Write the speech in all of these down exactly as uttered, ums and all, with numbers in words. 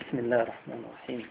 بسم الله الرحمن الرحيم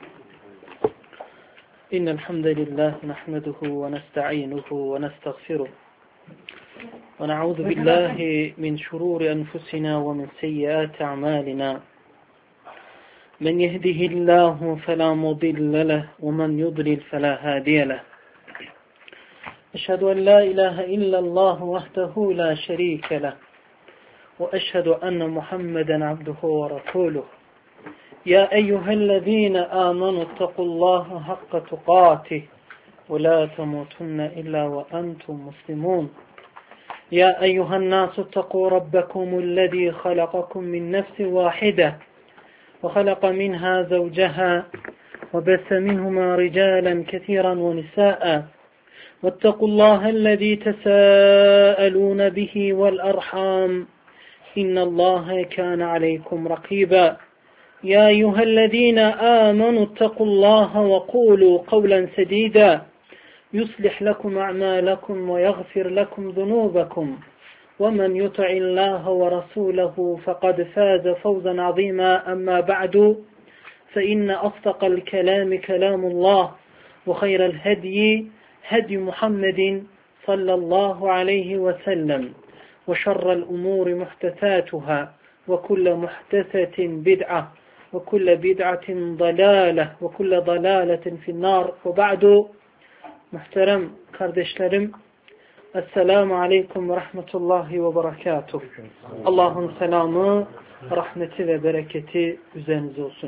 إن الحمد لله نحمده ونستعينه ونستغفره ونعوذ بالله من شرور أنفسنا ومن سيئات أعمالنا من يهده الله فلا مضل له ومن يضلل فلا هادي له أشهد أن لا إله إلا الله وحده لا شريك له وأشهد أن محمدا عبده ورسوله يا أيها الذين آمنوا اتقوا الله حق تقاته ولا تموتن إلا وأنتم مسلمون يا أيها الناس اتقوا ربكم الذي خلقكم من نفس واحدة وخلق منها زوجها وبث منهما رجالا كثيرا ونساء واتقوا الله الذي تساءلون به والأرحام إن الله كان عليكم رقيبا يا أيها الذين آمنوا اتقوا الله وقولوا قولا سديدا يصلح لكم أعمالكم ويغفر لكم ذنوبكم ومن يطع الله ورسوله فقد فاز فوزا عظيما أما بعد فإن أصدق الكلام كلام الله وخير الهدي هدي محمد صلى الله عليه وسلم وشر الأمور محدثاتها وكل محدثة بدعة وكل بدعة ضلالة وكل ضلالة في النار وبعد muhterem kardeşlerim Esselamu Aleyküm ve Rahmetullahi ve Berekatuhu. Allah'ın selamı, rahmeti ve bereketi üzerinize olsun.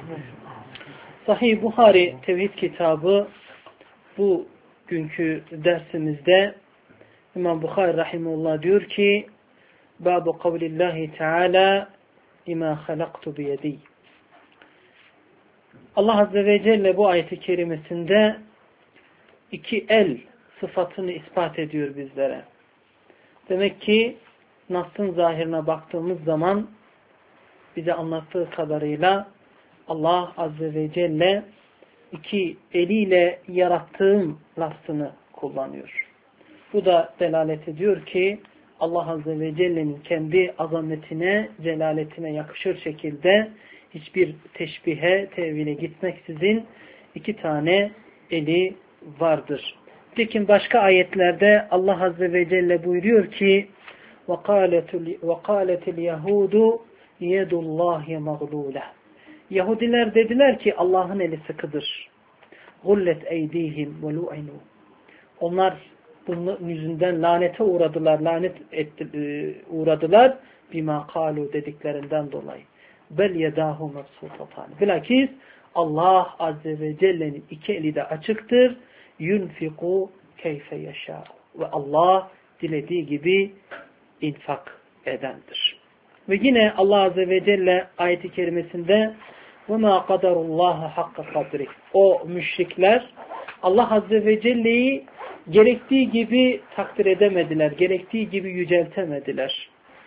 Sahih Buhari Tevhid kitabı bu günkü dersimizde İmam Buhari Rahimullah diyor ki Bâbu kavlillahi Teala İmâ halaktu biyedî. Allah Azze ve Celle bu ayet-i kerimesinde iki el sıfatını ispat ediyor bizlere. Demek ki Nas'ın zahirine baktığımız zaman bize anlattığı kadarıyla Allah Azze ve Celle iki eliyle yarattığım lafzını kullanıyor. Bu da delalet ediyor ki Allah Azze ve Celle'nin kendi azametine, celaletine yakışır şekilde hiçbir teşbihe, tevhile gitmeksizin iki tane eli vardır. Lakin başka ayetlerde Allah Azze ve Celle buyuruyor ki وَقَالَتِ الْيَهُودُ يَدُ اللّٰهِ مَغْلُولَهِ Yahudiler dediler ki Allah'ın eli sıkıdır. غُلَّتْ اَيْد۪يهِمْ وَلُعِنُوا Onlar bunun yüzünden lanete uğradılar, lanet etti, uğradılar bima kalu dediklerinden dolayı. Bel yedahu mebsutatan. Bilakis Allah Azze ve Celle'nin iki eli de açıktır. Yunfiku keyfe yaşa. Ve Allah dilediği gibi infak edendir. Ve yine Allah Azze ve Celle ayet-i kerimesinde وَمَا قَدَرُ اللّٰهَ حَقَّ قَدْرِهِ O müşrikler Allah Azze ve Celle'yi gerektiği gibi takdir edemediler. Gerektiği gibi yüceltemediler.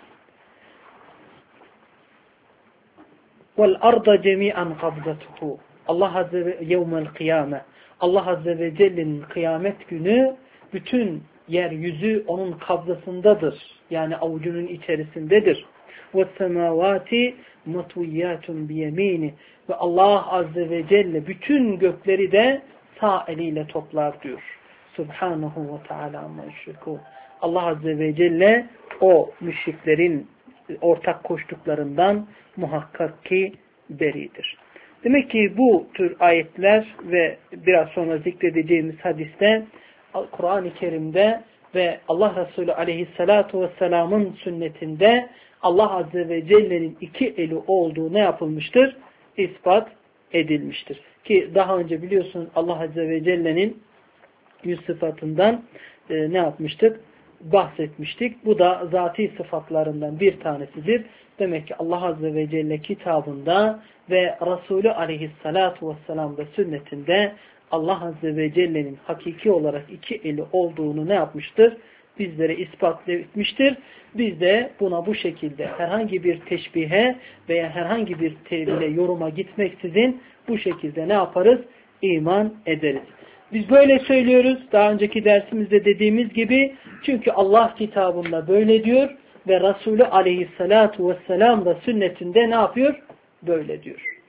وَالْأَرْضَ جَمِيعًا قَبْضَتُهُ Allah Azze ve yevmel kıyame Allah Azze ve Celle'nin kıyamet günü bütün yeryüzü onun kabzasındadır. Yani avucunun içerisindedir. وَالسَّمَاوَاتِ مَطْوِيَّاتٌ بِيَمِينِ Ve Allah Azze ve Celle bütün gökleri de sağ eliyle toplar diyor. Subhanahu ve Teala amma yüşrikûn. Allah Azze ve Celle o müşriklerin ortak koştuklarından muhakkak ki beridir. Demek ki bu tür ayetler ve biraz sonra zikredeceğimiz hadiste Kur'an-ı Kerim'de ve Allah Resulü Aleyhisselatü Vesselam'ın sünnetinde Allah Azze ve Celle'nin iki eli olduğu ne yapılmıştır? İspat edilmiştir. Ki daha önce biliyorsunuz Allah Azze ve Celle'nin yüz sıfatından e, ne yapmıştık? Bahsetmiştik. Bu da zati sıfatlarından bir tanesidir. Demek ki Allah Azze ve Celle kitabında ve Resulü Aleyhisselatü Vesselam'da sünnetinde Allah Azze ve Celle'nin hakiki olarak iki eli olduğunu ne yapmıştır? Bizlere ispat etmiştir. Biz de buna bu şekilde herhangi bir teşbihe veya herhangi bir tevhile, yoruma gitmeksizin bu şekilde ne yaparız? İman ederiz. Biz böyle söylüyoruz. Daha önceki dersimizde dediğimiz gibi çünkü Allah kitabında böyle diyor ve Resulü Aleyhisselatü Vesselam da sünnetinde ne yapıyor? Böyle diyor.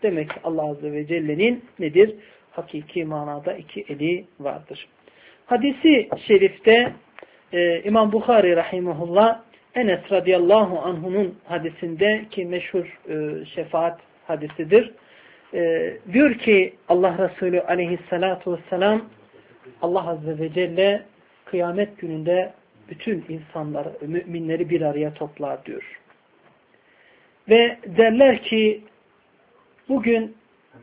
Demek ki Allah Azze ve Celle'nin nedir? Hakiki manada iki eli vardır. Hadisi şerifte e, İmam Bukhari rahimahullah Enes radıyallahu anh'unun hadisinde ki meşhur e, şefaat hadisidir. E, diyor ki Allah Resulü aleyhissalatu vesselam Allah Azze ve Celle kıyamet gününde bütün insanları, müminleri bir araya toplar diyor. Ve derler ki bugün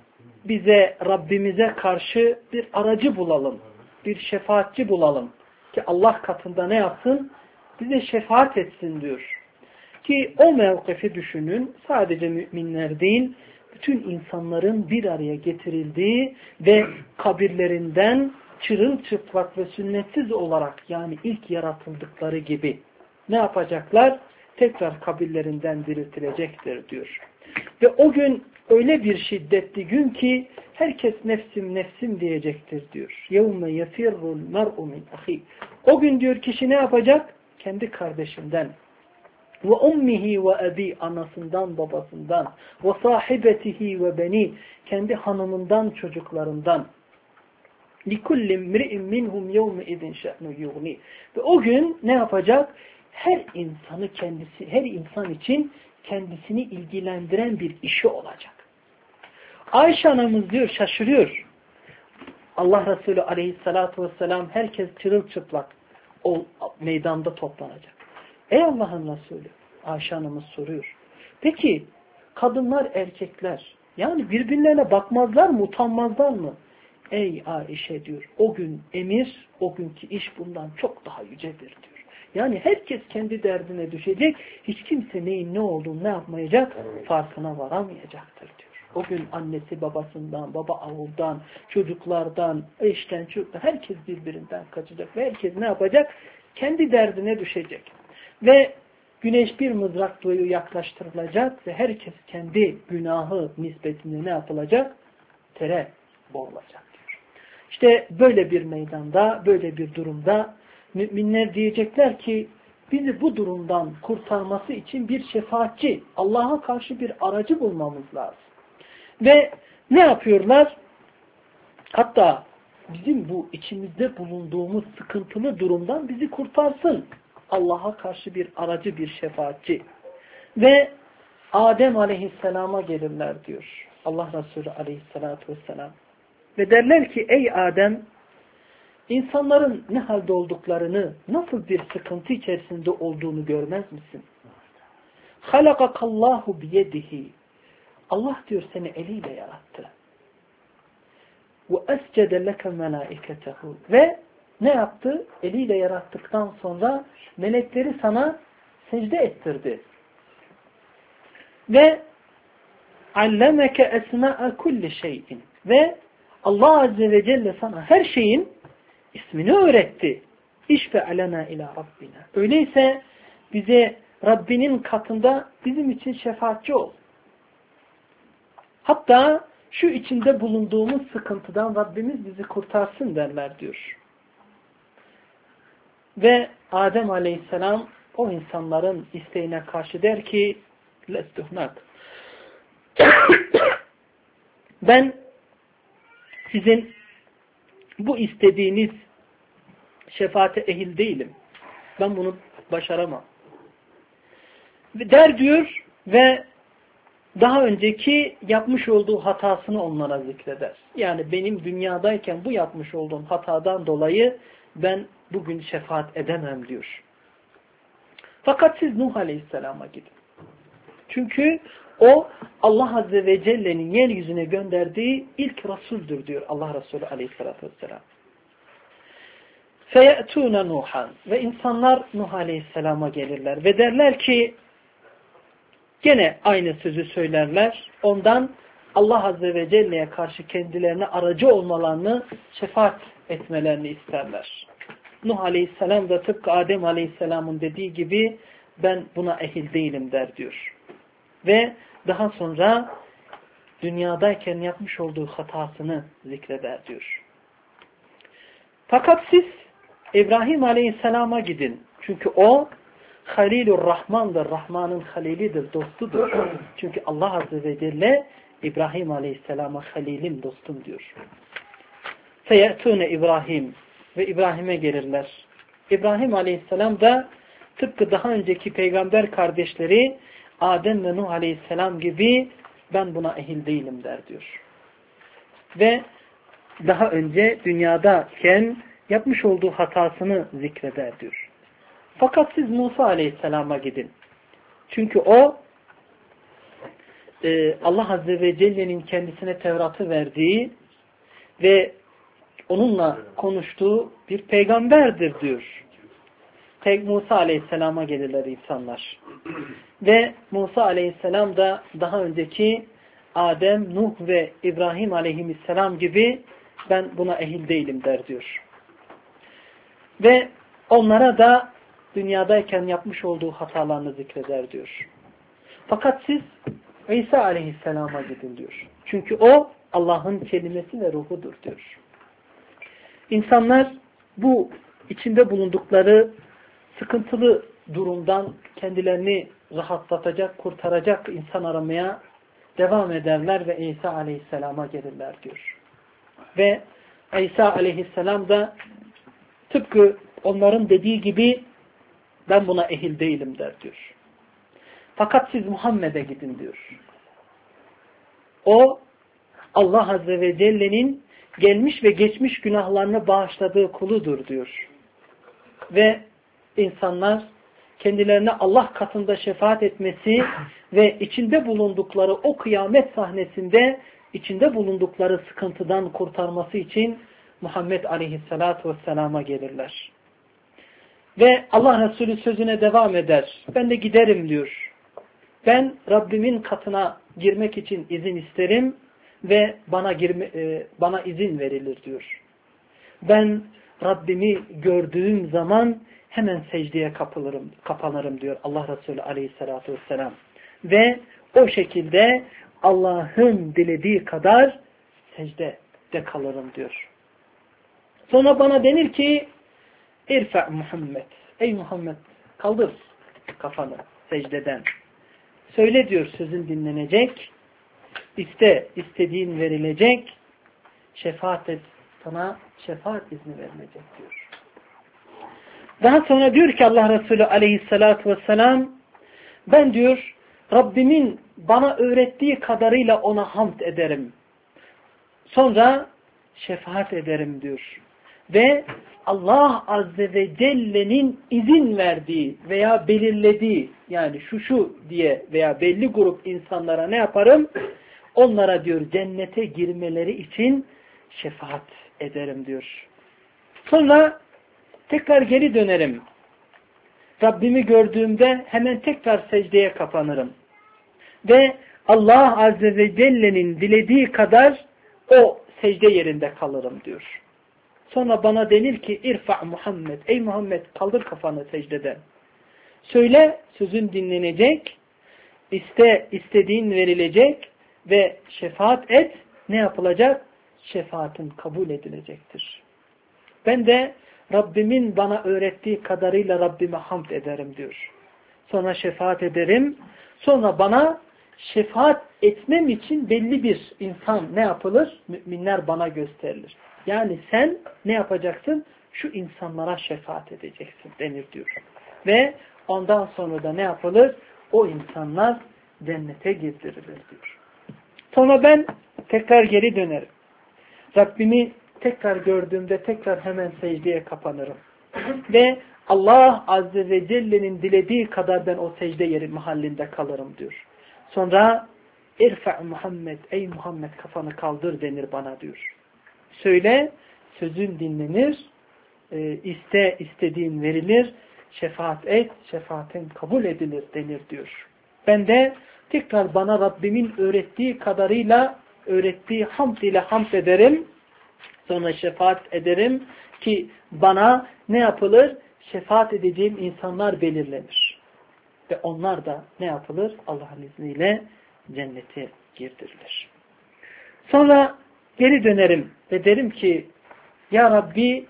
bize Rabbimize karşı bir aracı bulalım, bir şefaatçi bulalım ki Allah katında ne yapsın? Bize şefaat etsin diyor. Ki o mevkifi düşünün, sadece müminler değil, bütün insanların bir araya getirildiği ve kabirlerinden çırılçıplak ve sünnetsiz olarak, yani ilk yaratıldıkları gibi ne yapacaklar? Tekrar kabirlerinden diriltilecektir diyor. Ve o gün öyle bir şiddetli gün ki herkes nefsim nefsim diyecektir diyor. يَوْمَ يَفِرُّ الْمَرْءُ مِنْ أَخِيهِ O gün diyor kişi ne yapacak? Kendi kardeşinden. Ve ummihi ve abi anasından babasından ve sahibetihi ve beni kendi hanımından çocuklarından likulli mri'in minhum yevme idin şe'nu yughni ve o gün ne yapacak? Her insanı kendisi, her insan için kendisini ilgilendiren bir işi olacak. Ayşe anamız diyor şaşırıyor. Allah Resulü aleyhissalatu vesselam herkes çırılçıplak o meydanda toplanacak. Ey Allah'ın Resulü, Ayşe anamız soruyor. Peki kadınlar, erkekler yani birbirlerine bakmazlar mı, utanmazlar mı? Ey Ayşe diyor, o gün emir, o günkü iş bundan çok daha yücedir diyor. Yani herkes kendi derdine düşecek, hiç kimse neyin ne olduğunu ne yapmayacak, farkına varamayacaktır diyor. O gün annesi babasından, baba avuldan, çocuklardan, eşten, çocuktan, herkes birbirinden kaçacak ve herkes ne yapacak? Kendi derdine düşecek. Ve güneş bir mızrak boyu yaklaştırılacak ve herkes kendi günahı nispetinde ne yapılacak? Tere boğulacak diyor. İşte böyle bir meydanda, böyle bir durumda müminler diyecekler ki bizi bu durumdan kurtarması için bir şefaatçi, Allah'a karşı bir aracı bulmamız lazım. Ve ne yapıyorlar? Hatta bizim bu içimizde bulunduğumuz sıkıntılı durumdan bizi kurtarsın. Allah'a karşı bir aracı, bir şefaatçi. Ve Adem aleyhisselama gelirler diyor. Allah Resulü aleyhissalatu vesselam. Ve derler ki ey Adem, insanların ne halde olduklarını, nasıl bir sıkıntı içerisinde olduğunu görmez misin? Halakakallahu biyedihi. Allah diyor seni eliyle yarattı. Ve escede leke melaiketehu. Ve ne yaptı? Eliyle yarattıktan sonra melekleri sana secde ettirdi. Ve allemeke esma'a kulli şeyin. Ve Allah Azze ve Celle sana her şeyin ismini öğretti. İşfe alena ila Rabbina. Öyleyse bize Rabbinin katında bizim için şefaatçi ol. Hatta şu içinde bulunduğumuz sıkıntıdan Rabbimiz bizi kurtarsın derler diyor. Ve Adem aleyhisselam o insanların isteğine karşı der ki lestuhnak. Ben sizin bu istediğiniz şefaate ehil değilim. Ben bunu başaramam. Der diyor ve daha önceki yapmış olduğu hatasını onlara zikreder. Yani benim dünyadayken bu yapmış olduğum hatadan dolayı ben bugün şefaat edemem diyor. Fakat siz Nuh Aleyhisselam'a gidin. Çünkü o Allah Azze ve Celle'nin yeryüzüne gönderdiği ilk Resul'dür diyor Allah Resulü Aleyhisselatü Vesselam. فَيَأْتُونَ Nuhan ve insanlar Nuh Aleyhisselam'a gelirler ve derler ki gene aynı sözü söylerler. Ondan Allah Azze ve Celle'ye karşı kendilerine aracı olmalarını, şefaat etmelerini isterler. Nuh Aleyhisselam da tıpkı Adem Aleyhisselam'ın dediği gibi ben buna ehil değilim der diyor. Ve daha sonra dünyadayken yapmış olduğu hatasını zikreder diyor. Fakat siz İbrahim Aleyhisselam'a gidin. Çünkü o Halilur Rahman'dır. Rahman'ın halilidir, dostudur. Çünkü Allah Azze ve Celle İbrahim Aleyhisselam'a halilim, dostum diyor. Feyetune İbrahim ve İbrahim'e gelirler. İbrahim Aleyhisselam da tıpkı daha önceki peygamber kardeşleri Adem ve Nuh Aleyhisselam gibi ben buna ehil değilim der diyor. Ve daha önce dünyadayken yapmış olduğu hatasını zikreder diyor. Fakat siz Musa Aleyhisselam'a gidin. Çünkü o Allah Azze ve Celle'nin kendisine Tevrat'ı verdiği ve onunla konuştuğu bir peygamberdir diyor. Musa Aleyhisselam'a gelirler insanlar. Ve Musa Aleyhisselam da daha önceki Adem, Nuh ve İbrahim Aleyhisselam gibi ben buna ehil değilim der diyor. Ve onlara da dünyadayken yapmış olduğu hatalarını zikreder diyor. Fakat siz İsa Aleyhisselam'a gidin diyor. Çünkü o Allah'ın kelimesi ve ruhudur diyor. İnsanlar bu içinde bulundukları sıkıntılı durumdan kendilerini rahatlatacak, kurtaracak insan aramaya devam ederler ve İsa Aleyhisselam'a gelirler diyor. Ve İsa Aleyhisselam da tıpkı onların dediği gibi ben buna ehil değilim der diyor. Fakat siz Muhammed'e gidin diyor. O Allah Azze ve Celle'nin gelmiş ve geçmiş günahlarını bağışladığı kuludur diyor. Ve insanlar kendilerine Allah katında şefaat etmesi ve içinde bulundukları o kıyamet sahnesinde içinde bulundukları sıkıntıdan kurtarması için Muhammed Aleyhisselatü Vesselam'a gelirler. Ve Allah Resulü sözüne devam eder. Ben de giderim diyor. Ben Rabbimin katına girmek için izin isterim ve bana girme, e, bana izin verilir diyor. Ben Rabbimi gördüğüm zaman hemen secdeye kapılırım, kapanırım diyor Allah Resulü Aleyhisselatü Vesselam. Ve o şekilde Allah'ın dilediği kadar secdede kalırım diyor. Sonra bana denir ki İrfa Muhammed. Ey Muhammed kaldır kafanı secdeden. Söyle diyor sözün dinlenecek. İste istediğin verilecek. Şefaat et sana şefaat izni verilecek diyor. Daha sonra diyor ki Allah Resulü Aleyhisselatü Vesselam ben diyor Rabbimin bana öğrettiği kadarıyla ona hamd ederim. Sonra şefaat ederim diyor. Ve Allah Azze ve Celle'nin izin verdiği veya belirlediği yani şu şu diye veya belli grup insanlara ne yaparım? Onlara diyor cennete girmeleri için şefaat ederim diyor. Sonra tekrar geri dönerim. Rabbimi gördüğümde hemen tekrar secdeye kapanırım. Ve Allah Azze ve Celle'nin dilediği kadar o secde yerinde kalırım diyor. Sonra bana denir ki İrfa Muhammed. Ey Muhammed kaldır kafanı secdeden. Söyle sözün dinlenecek. İste istediğin verilecek. Ve şefaat et. Ne yapılacak? Şefaatin kabul edilecektir. Ben de Rabbimin bana öğrettiği kadarıyla Rabbime hamd ederim diyor. Sonra şefaat ederim. Sonra bana şefaat etmem için belli bir insan ne yapılır? Müminler bana gösterilir. Yani sen ne yapacaksın? Şu insanlara şefaat edeceksin denir diyor. Ve ondan sonra da ne yapılır? O insanlar cennete girdirilir diyor. Sonra ben tekrar geri dönerim. Rabbimi tekrar gördüğümde tekrar hemen secdeye kapanırım. Ve Allah Azze ve Celle'nin dilediği kadar ben o secde yeri mahallinde kalırım diyor. Sonra İrfa Muhammed, ey Muhammed kafanı kaldır denir bana diyor. Söyle, sözün dinlenir, e, iste, istediğin verilir, şefaat et, şefaatin kabul edilir denir diyor. Ben de tekrar bana Rabbimin öğrettiği kadarıyla, öğrettiği hamd ile hamd ederim, sonra şefaat ederim ki bana ne yapılır? Şefaat edeceğim insanlar belirlenir. Ve onlar da ne yapılır? Allah'ın izniyle cennete girdirilir. Sonra geri dönerim ve derim ki Ya Rabbi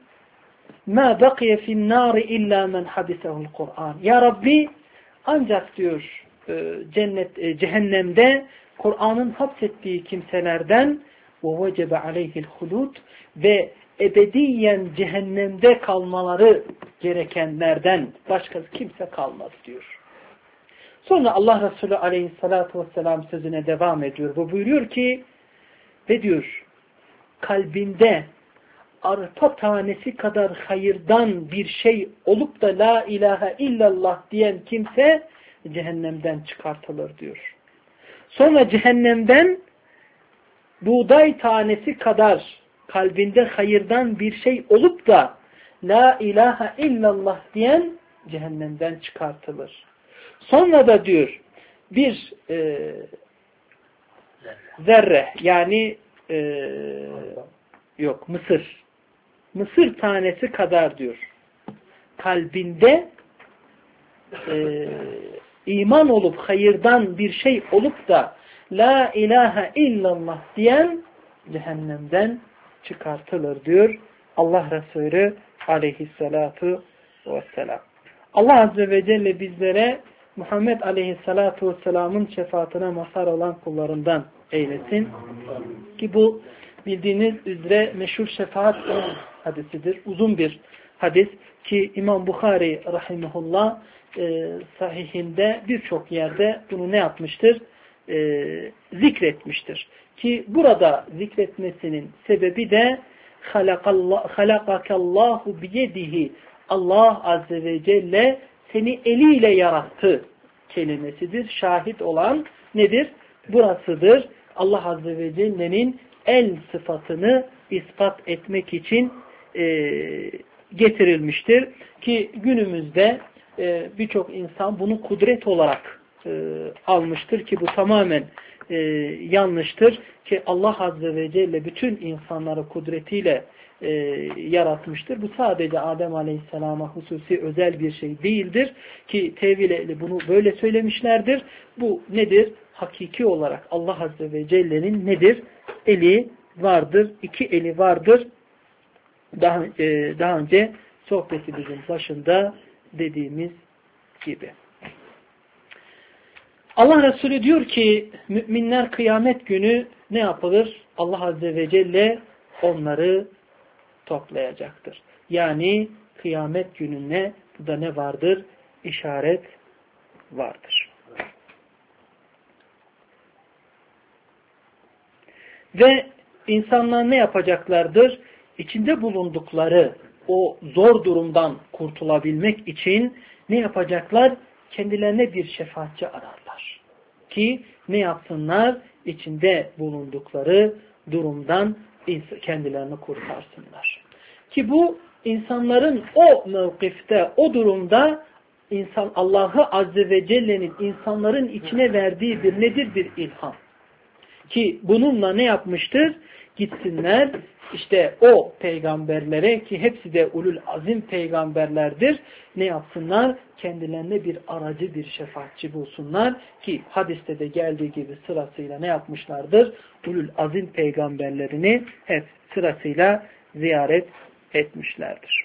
ma baqiye fin nari illa men habisehu'l Kur'an. Ya Rabbi ancak diyor cennet cehennemde Kur'an'ın hapsettiği kimselerden وَوَجَبَ عَلَيْهِ الْخُلُودِ ve ebediyen cehennemde kalmaları gerekenlerden başka kimse kalmaz diyor. Sonra Allah Resulü aleyhissalatu vesselam sözüne devam ediyor. Bu buyuruyor ki ve diyor kalbinde arpa tanesi kadar hayırdan bir şey olup da la ilahe illallah diyen kimse cehennemden çıkartılır diyor. Sonra cehennemden buğday tanesi kadar kalbinde hayırdan bir şey olup da la ilahe illallah diyen cehennemden çıkartılır. Sonra da diyor bir e, zerre yani e, yok mısır mısır tanesi kadar diyor kalbinde e, iman olup hayırdan bir şey olup da la ilahe illallah diyen cehennemden çıkartılır diyor Allah Resulü aleyhissalatu vesselam. Allah Azze ve Celle bizlere Muhammed aleyhissalatu vesselamın şefaatine mazhar olan kullarından eylesin. Ki bu bildiğiniz üzere meşhur şefaat hadisidir. Uzun bir hadis ki İmam Bukhari rahimehullah e, sahihinde birçok yerde bunu ne yapmıştır? E, zikretmiştir. Ki burada zikretmesinin sebebi de halakakallahu biyedihi Allah Azze ve Celle seni eliyle yarattı kelimesidir. Şahit olan nedir? Burasıdır. Allah Azze ve Celle'nin el sıfatını ispat etmek için e, getirilmiştir. Ki günümüzde e, birçok insan bunu kudret olarak e, almıştır ki bu tamamen e, yanlıştır. Ki Allah Azze ve Celle bütün insanları kudretiyle e, yaratmıştır. Bu sadece Adem Aleyhisselam'a hususi özel bir şey değildir. Ki tevil ehli bunu böyle söylemişlerdir. Bu nedir? Hakiki olarak Allah Azze ve Celle'nin nedir? Eli vardır. İki eli vardır. Daha, e, daha önce sohbetimizin başında dediğimiz gibi. Allah Resulü diyor ki müminler kıyamet günü ne yapılır? Allah Azze ve Celle onları toplayacaktır. Yani kıyamet gününe da ne vardır? İşaret vardır. Ve insanlar ne yapacaklardır? İçinde bulundukları o zor durumdan kurtulabilmek için ne yapacaklar? Kendilerine bir şefaatçi ararlar. Ki ne yapsınlar? İçinde bulundukları durumdan kendilerini kurtarsınlar. Ki bu insanların o mevkifte, o durumda insan Allah'ı Azze ve Celle'nin insanların içine verdiği bir nedir? Bir ilham. Ki bununla ne yapmıştır? Gitsinler işte o peygamberlere ki hepsi de ulul azim peygamberlerdir. Ne yapsınlar? Kendilerine bir aracı, bir şefaatçi bulsunlar ki hadiste de geldiği gibi sırasıyla ne yapmışlardır? Ulul azim peygamberlerini hep sırasıyla ziyaret etmişlerdir.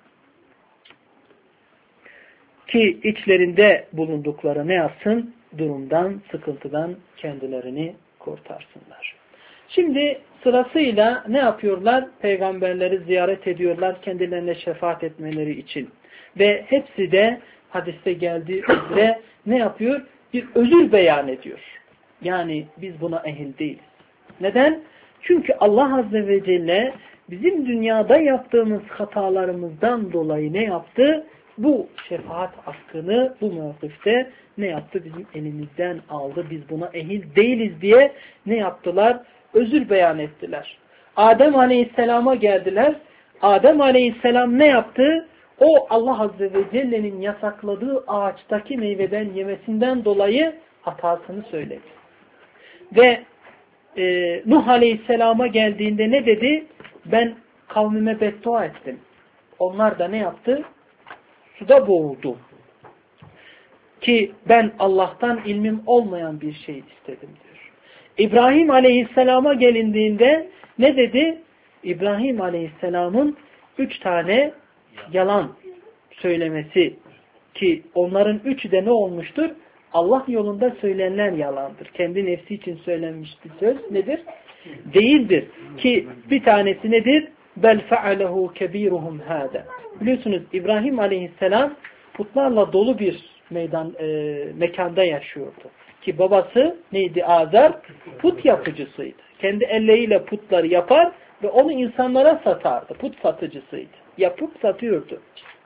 Ki içlerinde bulundukları ne yapsın? Durumdan, sıkıntıdan kendilerini kurtarsınlar. Şimdi sırasıyla ne yapıyorlar? Peygamberleri ziyaret ediyorlar kendilerine şefaat etmeleri için. Ve hepsi de hadiste geldiği üzere ne yapıyor? Bir özür beyan ediyor. Yani biz buna ehil değiliz. Neden? Çünkü Allah Azze ve Celle bizim dünyada yaptığımız hatalarımızdan dolayı ne yaptı? Bu şefaat hakkını bu mevkifte ne yaptı? Bizim elimizden aldı. Biz buna ehil değiliz diye ne yaptılar? Özür beyan ettiler. Adem Aleyhisselam'a geldiler. Adem Aleyhisselam ne yaptı? O Allah Azze ve Celle'nin yasakladığı ağaçtaki meyveden yemesinden dolayı hatasını söyledi. Ve e, Nuh Aleyhisselam'a geldiğinde ne dedi? Ben kavmime beddua ettim. Onlar da ne yaptı? Suda boğuldu. Ki ben Allah'tan ilmim olmayan bir şey istedim diyor. İbrahim Aleyhisselam'a gelindiğinde ne dedi? İbrahim Aleyhisselam'ın üç tane yalan söylemesi ki onların üçü de ne olmuştur? Allah yolunda söylenenler yalandır. Kendi nefsi için söylenmiş bir söz nedir? Değildir. Ki bir tanesi nedir? Bel fe'alehu kebiruhum hâde. Biliyorsunuz İbrahim Aleyhisselam putlarla dolu bir meydan e, mekanda yaşıyordu. Ki babası neydi? Azar put yapıcısıydı. Kendi elleriyle putları yapar ve onu insanlara satardı. Put satıcısıydı. Yapıp satıyordu.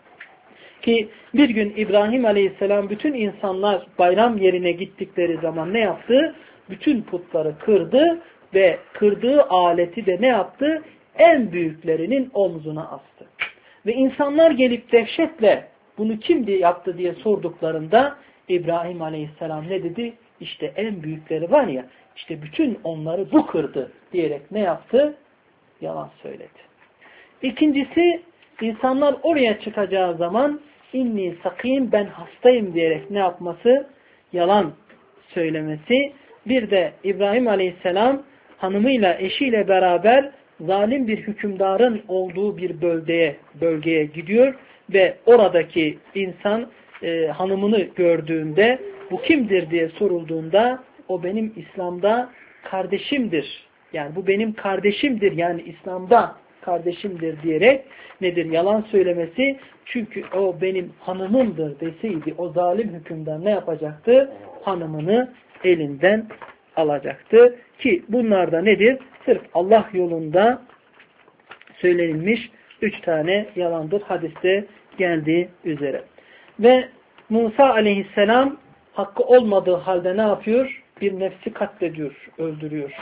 Ki bir gün İbrahim Aleyhisselam bütün insanlar bayram yerine gittikleri zaman ne yaptı? Bütün putları kırdı ve kırdığı aleti de ne yaptı? En büyüklerinin omzuna astı. Ve insanlar gelip dehşetle bunu kim yaptı diye sorduklarında İbrahim Aleyhisselam ne dedi? İşte en büyükleri var ya, işte bütün onları bu kırdı diyerek ne yaptı? Yalan söyledi. İkincisi, insanlar oraya çıkacağı zaman inni sakim, ben hastayım diyerek ne yapması? Yalan söylemesi. Bir de İbrahim Aleyhisselam hanımıyla, eşiyle beraber zalim bir hükümdarın olduğu bir bölgeye, bölgeye gidiyor ve oradaki insan e, hanımını gördüğünde bu kimdir diye sorulduğunda o benim İslam'da kardeşimdir. Yani bu benim kardeşimdir. Yani İslam'da kardeşimdir diyerek nedir? Yalan söylemesi. Çünkü o benim hanımımdır deseydi o zalim hükümdar ne yapacaktı? Hanımını elinden alacaktı. Ki bunlar da nedir? Sırf Allah yolunda söylenilmiş üç tane yalandır. Hadiste geldiği üzere. Ve Musa aleyhisselam hakkı olmadığı halde ne yapıyor? Bir nefsi katlediyor, öldürüyor.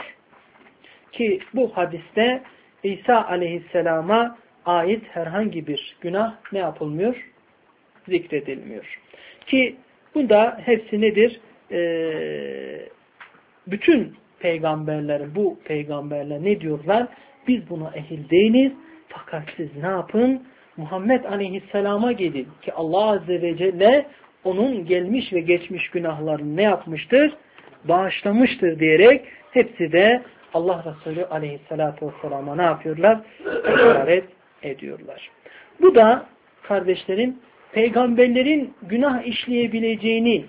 Ki bu hadiste İsa aleyhisselama ait herhangi bir günah ne yapılmıyor? Zikredilmiyor. Ki bu da hepsi nedir? Ee, bütün peygamberlerin, bu peygamberler ne diyorlar? Biz buna ehil değiliz. Fakat siz ne yapın? Muhammed aleyhisselama gidin. Ki Allah azze ve celle onun gelmiş ve geçmiş günahlarını ne yapmıştır? Bağışlamıştır diyerek hepsi de Allah Resulü aleyhissalatu vesselama ne yapıyorlar? İşaret ediyorlar. Bu da kardeşlerim peygamberlerin günah işleyebileceğini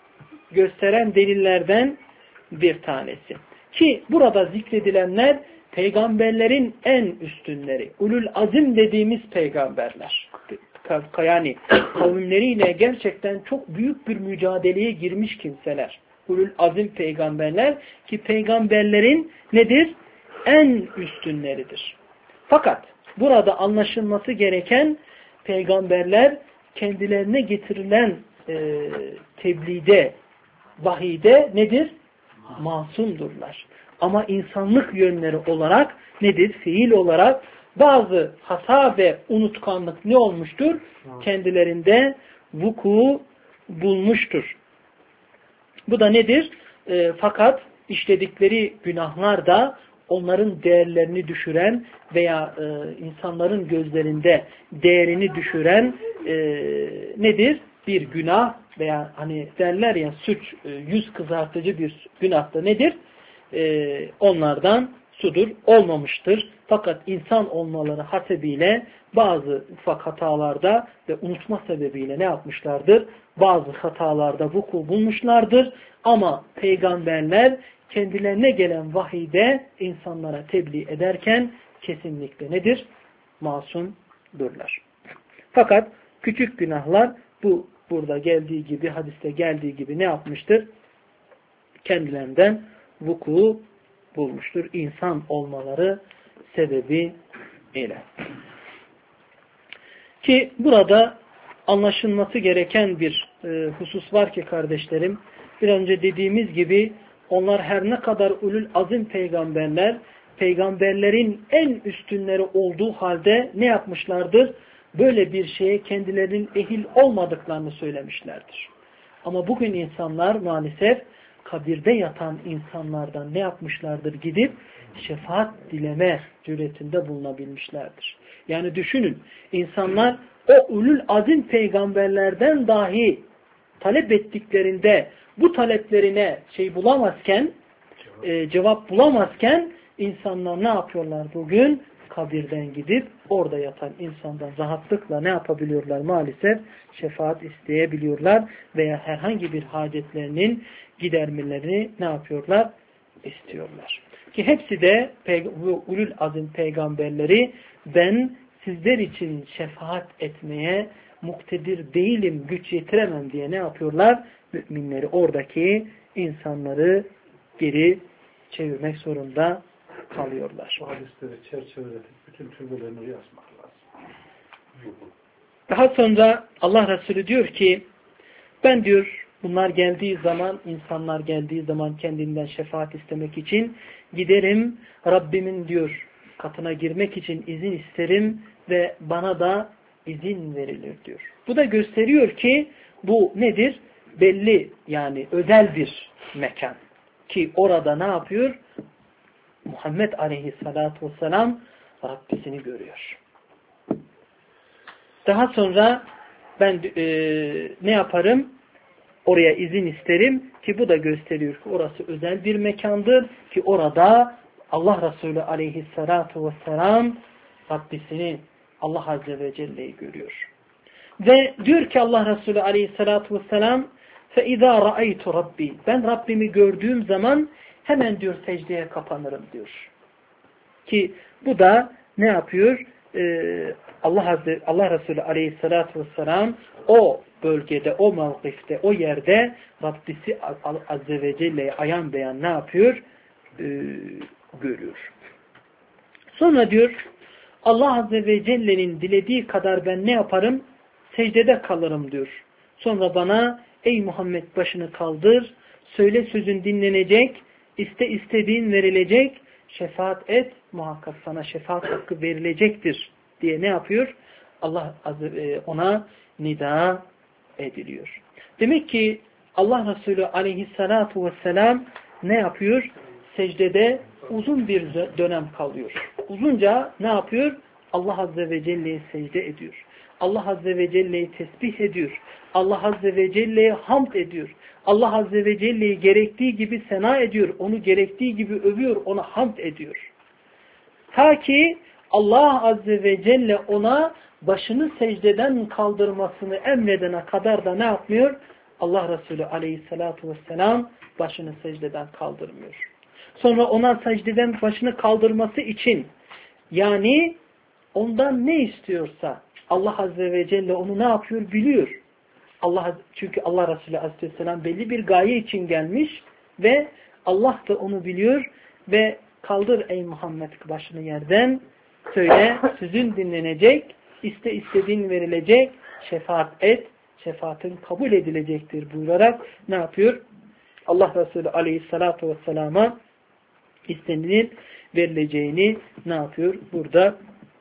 gösteren delillerden bir tanesi. Ki burada zikredilenler peygamberlerin en üstünleri. Ulul azim dediğimiz peygamberler. Yani kavimleriyle gerçekten çok büyük bir mücadeleye girmiş kimseler. Ulul azim peygamberler ki peygamberlerin nedir? En üstünleridir. Fakat burada anlaşılması gereken peygamberler kendilerine getirilen e, tebliğde, vahide nedir? Masumdurlar. Ama insanlık yönleri olarak nedir? Fiil olarak bazı hata ve unutkanlık ne olmuştur? Kendilerinde vuku bulmuştur. Bu da nedir? E, fakat işledikleri günahlar da onların değerlerini düşüren veya e, insanların gözlerinde değerini düşüren e, nedir? Bir günah veya hani derler ya suç e, yüz kızartıcı bir günah da nedir? E, onlardan sudur, olmamıştır. Fakat insan olmaları hasebiyle bazı ufak hatalarda ve unutma sebebiyle ne yapmışlardır? Bazı hatalarda vuku bulmuşlardır. Ama peygamberler kendilerine gelen vahide insanlara tebliğ ederken kesinlikle nedir? Masumdurlar. Fakat küçük günahlar bu burada geldiği gibi, hadiste geldiği gibi ne yapmıştır? Kendilerinden vuku bulmuştur. İnsan olmaları sebebi ile. Ki burada anlaşılması gereken bir e, husus var ki kardeşlerim, bir önce dediğimiz gibi onlar her ne kadar ulul azim peygamberler, peygamberlerin en üstünleri olduğu halde ne yapmışlardır? Böyle bir şeye kendilerinin ehil olmadıklarını söylemişlerdir. Ama bugün insanlar maalesef kabirde yatan insanlardan ne yapmışlardır? Gidip şefaat dileme cüretinde bulunabilmişlerdir. Yani düşünün, insanlar o ulul azim peygamberlerden dahi talep ettiklerinde bu taleplerine şey bulamazken, e, cevap bulamazken insanlar ne yapıyorlar bugün? kabirden gidip orada yatan insandan rahatlıkla ne yapabiliyorlar? Maalesef şefaat isteyebiliyorlar veya herhangi bir hacetlerinin gidermelerini ne yapıyorlar? İstiyorlar. Ki hepsi de ulul azim peygamberleri ben sizler için şefaat etmeye muktedir değilim, güç yetiremem diye ne yapıyorlar? Müminleri, oradaki insanları geri çevirmek zorunda kalıyorlar. Bu hadisleri çerçeveletip bütün türbelerini yazmak lazım. Daha sonra Allah Resulü diyor ki ben diyor bunlar geldiği zaman, insanlar geldiği zaman kendinden şefaat istemek için giderim Rabbimin diyor katına girmek için izin isterim ve bana da izin verilir diyor. Bu da gösteriyor ki bu nedir? Belli yani özel bir mekan. Ki orada ne yapıyor? Muhammed Aleyhisselatü Vesselam Rabbisini görüyor. Daha sonra ben e, ne yaparım? Oraya izin isterim ki bu da gösteriyor ki orası özel bir mekandır ki orada Allah Resulü Aleyhisselatü Vesselam Rabbisini Allah Azze ve Celle'yi görüyor. Ve diyor ki Allah Resulü Aleyhisselatü Vesselam فَاِذَا رَأَيْتُ Rabbi ben Rabbimi gördüğüm zaman hemen diyor secdeye kapanırım diyor. Ki bu da ne yapıyor? Ee, Allah Azze, Allah Resulü Aleyhisselatü Vesselam o bölgede, o mevkifte, o yerde Rabbisi Azze ve Celle'yi ayan beyan ne yapıyor? Ee, görüyor. Sonra diyor Allah Azze ve Celle'nin dilediği kadar ben ne yaparım? Secdede kalırım diyor. Sonra bana ey Muhammed başını kaldır, söyle sözün dinlenecek, iste istediğin verilecek, şefaat et, muhakkak sana şefaat hakkı verilecektir diye ne yapıyor? Allah ona nida ediliyor. Demek ki Allah Resulü Aleyhissalatu vesselam ne yapıyor? Secdede uzun bir dönem kalıyor. Uzunca ne yapıyor? Allah Azze ve Celle'ye secde ediyor. Allah Azze ve Celle'yi tesbih ediyor. Allah Azze ve Celle'ye hamd ediyor. Allah Azze ve Celle'yi gerektiği gibi sena ediyor. Onu gerektiği gibi övüyor. Ona hamd ediyor. Ta ki Allah Azze ve Celle ona başını secdeden kaldırmasını emredene kadar da ne yapmıyor? Allah Resulü Aleyhisselatü Vesselam başını secdeden kaldırmıyor. Sonra ona secdeden başını kaldırması için yani ondan ne istiyorsa Allah Azze ve Celle onu ne yapıyor? Biliyor. Allah, çünkü Allah Resulü Aleyhisselam belli bir gaye için gelmiş ve Allah da onu biliyor ve kaldır ey Muhammed başını yerden söyle sözün dinlenecek, iste istediğin verilecek, şefaat et, şefaatin kabul edilecektir buyurarak ne yapıyor? Allah Resulü Aleyhisselatü Vesselam'a istenilip verileceğini ne yapıyor? Burada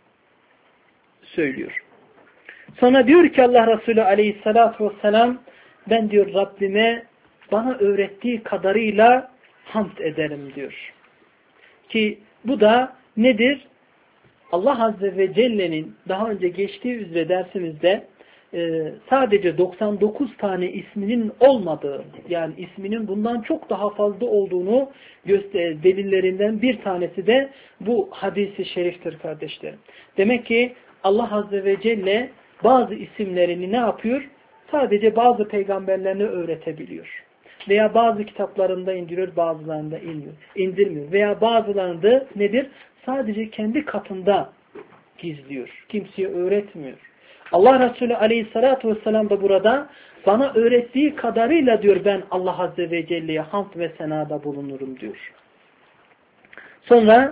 söylüyor. Sonra diyor ki Allah Resulü Aleyhisselatü Vesselam ben diyor Rabbime bana öğrettiği kadarıyla hamd ederim diyor. Ki bu da nedir? Allah Azze ve Celle'nin daha önce geçtiği üzere dersimizde e, sadece doksan dokuz tane isminin olmadığı yani isminin bundan çok daha fazla olduğunu göster delillerinden bir tanesi de bu hadisi şeriftir kardeşlerim. Demek ki Allah Azze ve Celle bazı isimlerini ne yapıyor? Sadece bazı peygamberlerine öğretebiliyor. Veya bazı kitaplarında indiriyor, bazılarında inmiyor, indirmiyor. Veya bazılarında nedir? Sadece kendi katında gizliyor. Kimseye öğretmiyor. Allah Resulü Aleyhisselatü Vesselam da burada bana öğrettiği kadarıyla diyor ben Allah Azze ve Celle'ye hamd ve senada bulunurum diyor. Sonra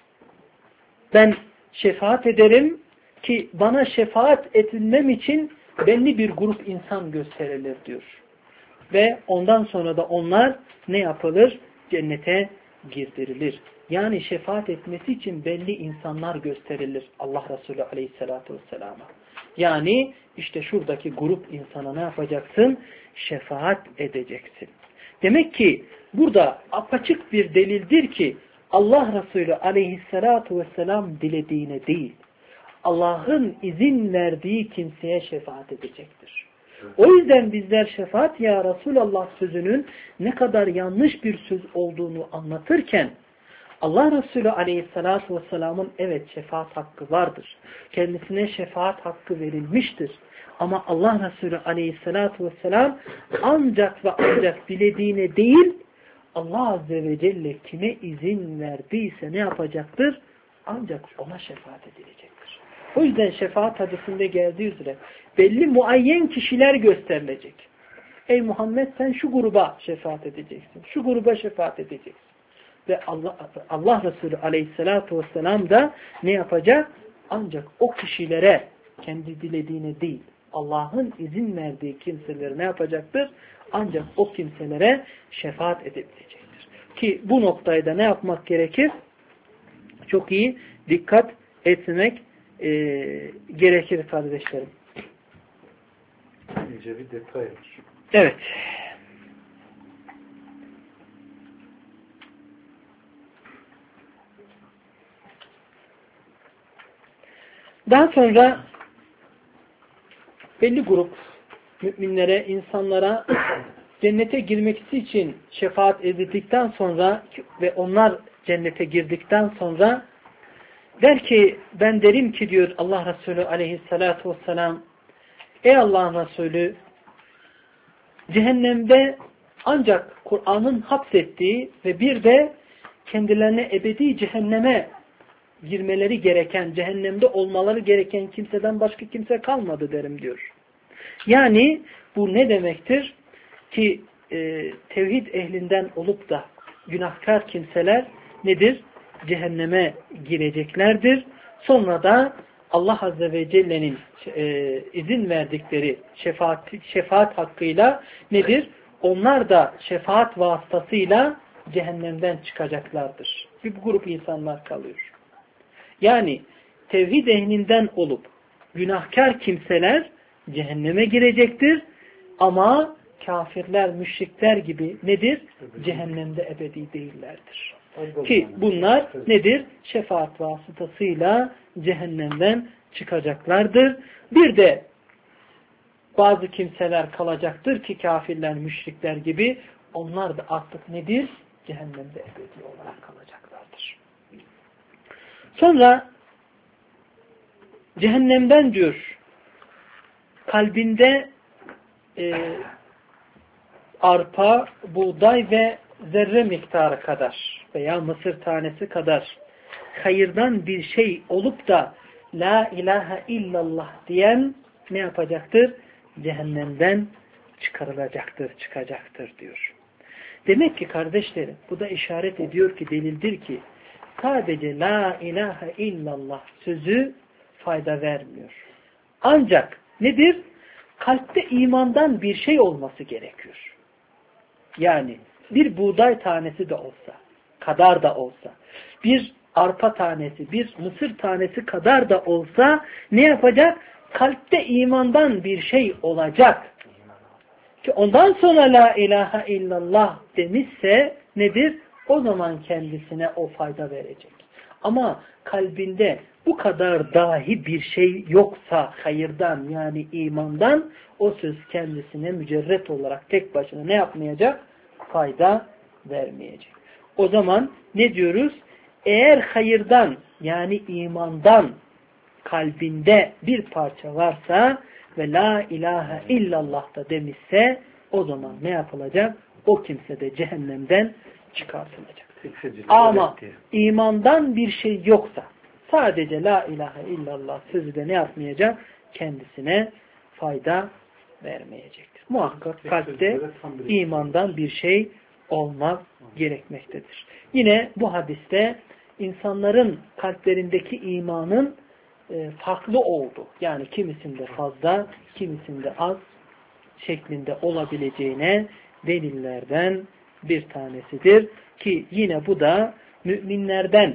ben şefaat ederim ki bana şefaat edilmem için belli bir grup insan gösterilir diyor. Ve ondan sonra da onlar ne yapılır? Cennete girdirilir. Yani şefaat etmesi için belli insanlar gösterilir Allah Resulü Aleyhisselatü Vesselam'a. Yani işte şuradaki grup insana ne yapacaksın? Şefaat edeceksin. Demek ki burada apaçık bir delildir ki Allah Resulü Aleyhisselatü Vesselam dilediğine değil, Allah'ın izin verdiği kimseye şefaat edecektir. O yüzden bizler şefaat ya Resulallah sözünün ne kadar yanlış bir söz olduğunu anlatırken Allah Resulü aleyhissalatu vesselamın evet şefaat hakkı vardır. Kendisine şefaat hakkı verilmiştir. Ama Allah Resulü aleyhissalatu vesselam ancak ve ancak dilediğine değil, Allah Azze ve Celle kime izin verdiyse ne yapacaktır? Ancak ona şefaat edilecektir. O yüzden şefaat hadisinde geldiği üzere belli muayyen kişiler gösterilecek. Ey Muhammed sen şu gruba şefaat edeceksin. Şu gruba şefaat edeceksin. Ve Allah, Allah Resulü aleyhissalatu vesselam da ne yapacak? Ancak o kişilere kendi dilediğine değil, Allah'ın izin verdiği kimselere ne yapacaktır? Ancak o kimselere şefaat edebilecektir. Ki bu noktayı da ne yapmak gerekir? Çok iyi dikkat etmek e, gerekir kardeşlerim. İnce bir detay var. Evet. Daha sonra belli grup müminlere, insanlara cennete girmesi için şefaat edildikten sonra ve onlar cennete girdikten sonra der ki, ben derim ki diyor Allah Resulü aleyhissalatu vesselam, ey Allah'ın Resulü, cehennemde ancak Kur'an'ın hapsettiği ve bir de kendilerine ebedi cehenneme girmeleri gereken, cehennemde olmaları gereken kimseden başka kimse kalmadı derim diyor. Yani bu ne demektir? Ki e, tevhid ehlinden olup da günahkar kimseler nedir? Cehenneme gireceklerdir. Sonra da Allah Azze ve Celle'nin e, izin verdikleri şefaat, şefaat hakkıyla nedir? Onlar da şefaat vasıtasıyla cehennemden çıkacaklardır. Bir grup insanlar kalıyor. Yani tevhid ehlinden olup günahkar kimseler cehenneme girecektir. Ama kafirler, müşrikler gibi nedir? Cehennemde ebedi değillerdir. Ki bunlar nedir? Şefaat vasıtasıyla cehennemden çıkacaklardır. Bir de bazı kimseler kalacaktır ki kafirler, müşrikler gibi onlar da artık nedir? Cehennemde ebedi olarak kalacaklardır. Sonra cehennemden diyor kalbinde e, arpa, buğday ve zerre miktarı kadar veya mısır tanesi kadar hayırdan bir şey olup da la ilahe illallah diyen ne yapacaktır? Cehennemden çıkarılacaktır, çıkacaktır diyor. Demek ki kardeşlerim bu da işaret ediyor ki, delildir ki sadece la ilahe illallah sözü fayda vermiyor. Ancak nedir? Kalpte imandan bir şey olması gerekiyor. Yani bir buğday tanesi de olsa, kadar da olsa, bir arpa tanesi, bir mısır tanesi kadar da olsa ne yapacak? Kalpte imandan bir şey olacak. Ki ondan sonra la ilahe illallah demişse nedir? O zaman kendisine o fayda verecek. Ama kalbinde bu kadar dahi bir şey yoksa hayırdan yani imandan o söz kendisine mücerret olarak tek başına ne yapmayacak? Fayda vermeyecek. O zaman ne diyoruz? Eğer hayırdan yani imandan kalbinde bir parça varsa ve la ilahe illallah da demişse o zaman ne yapılacak? O kimse de cehennemden çıkartılacak. Ama imandan bir şey yoksa sadece la ilahe illallah sözü de ne yapmayacak? Kendisine fayda vermeyecektir. Muhakkak kalpte imandan bir şey olmak gerekmektedir. Yine bu hadiste insanların kalplerindeki imanın farklı oldu. Yani kimisinde fazla, kimisinde az şeklinde olabileceğine delillerden bir tanesidir. Ki yine bu da müminlerden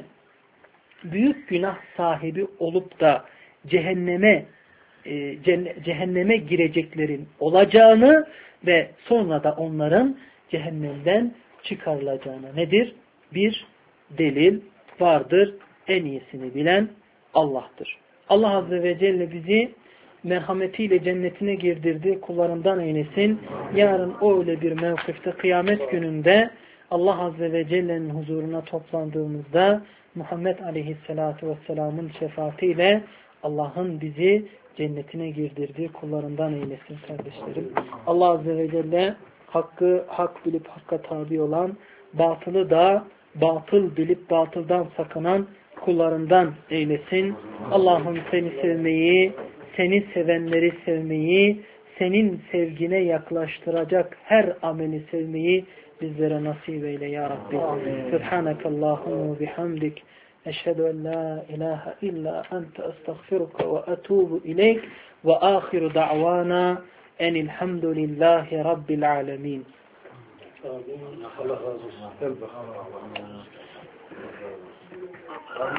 büyük günah sahibi olup da cehenneme e, cehenneme gireceklerin olacağını ve sonra da onların cehennemden çıkarılacağına nedir? Bir delil vardır. En iyisini bilen Allah'tır. Allah Azze ve Celle bizi merhametiyle cennetine girdirdi, kullarından eylesin. Yarın öyle bir mevkifte, kıyamet gününde Allah Azze ve Celle'nin huzuruna toplandığımızda Muhammed Aleyhisselatü Vesselam'ın şefaatiyle Allah'ın bizi cennetine girdirdiği kullarından eylesin kardeşlerim. Allah Azze ve Celle hakkı hak bilip hakka tabi olan, batılı da batıl bilip batıldan sakınan kullarından eylesin. Allah'ım seni sevmeyi, seni sevenleri sevmeyi, senin sevgine yaklaştıracak her ameli sevmeyi bizlere nasip eyle ya Rabbi. Subhanakallahumma bihamdik. Eşhedü en la ilahe illa ente estağfiruka ve etubu ileyk ve ahiru da'vana enilhamdülillahi rabbil alemin. Allah razı olsun.